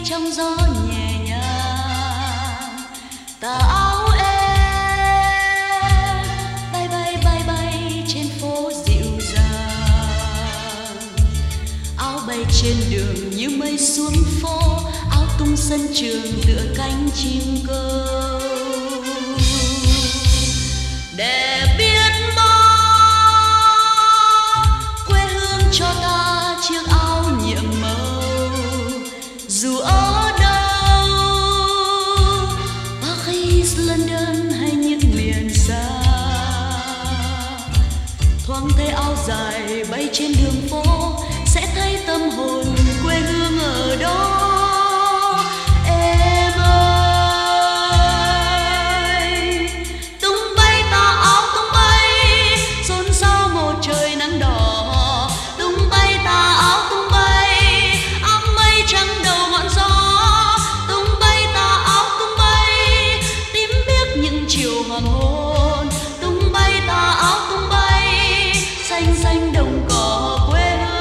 trong gió nhẹ nhàng. Tà áo em bay bay bay bay trên phố dịu dàng. Áo bay trên đường như mây xuống phố, áo tung sân trường tựa cánh chim câu. Để biết bao quê hương cho ta chiếc áo nhiệm màu, dù ở đâu Paris, London hay những miền xa. Thoáng thấy áo dài bay trên đường phố sẽ thấy tâm hồn quê hương ở đó. Em ơi, tung bay tà áo tung bay, xôn xao một trời nắng đỏ. Tung bay tà áo tung bay, áo mây trắng đầu ngọn gió. Tung bay tà áo tung bay, tím biếc những chiều hoàng hôn. Tung bay tà áo tung bay, xanh xanh đồng cỏ quê hương.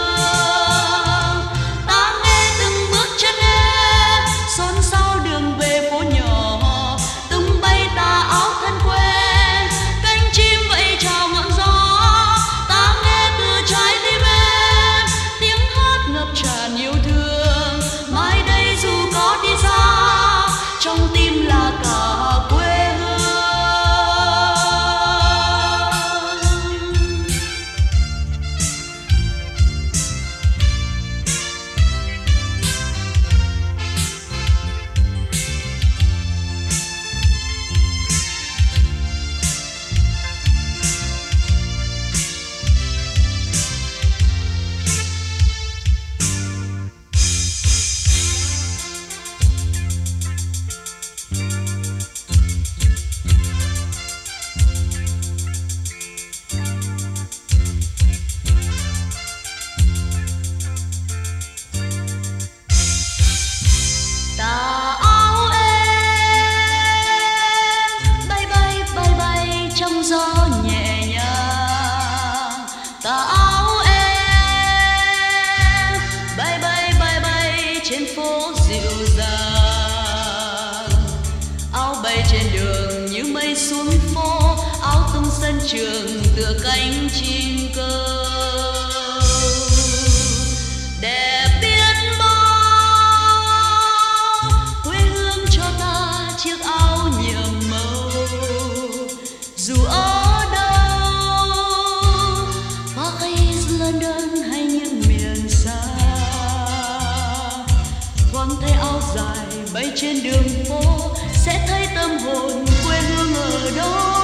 Ta nghe từng bước chân em xôn xao đường về phố nhỏ. Tung bay tà áo thân quen, cánh chim vẫy chào ngọn gió. Ta nghe từ trái tim em tiếng hát ngập tràn yêu thương. Mai đây dù có đi xa, trong tim là cả quê hương. Tà áo em bay bay bay bay trong gió nhẹ nhàng. Tà áo em bay bay bay bay trên phố dịu dàng. Áo bay trên đường như mây xuống phố, áo tung sân trường tựa cánh chim câu. Để biết bao quê hương cho ta chiếc áo nhiệm màu, dù ở đâu Paris, London hay những miền xa. Thoáng thấy áo dài bay trên đường phố sẽ thấy tâm hồn quê hương ở đó.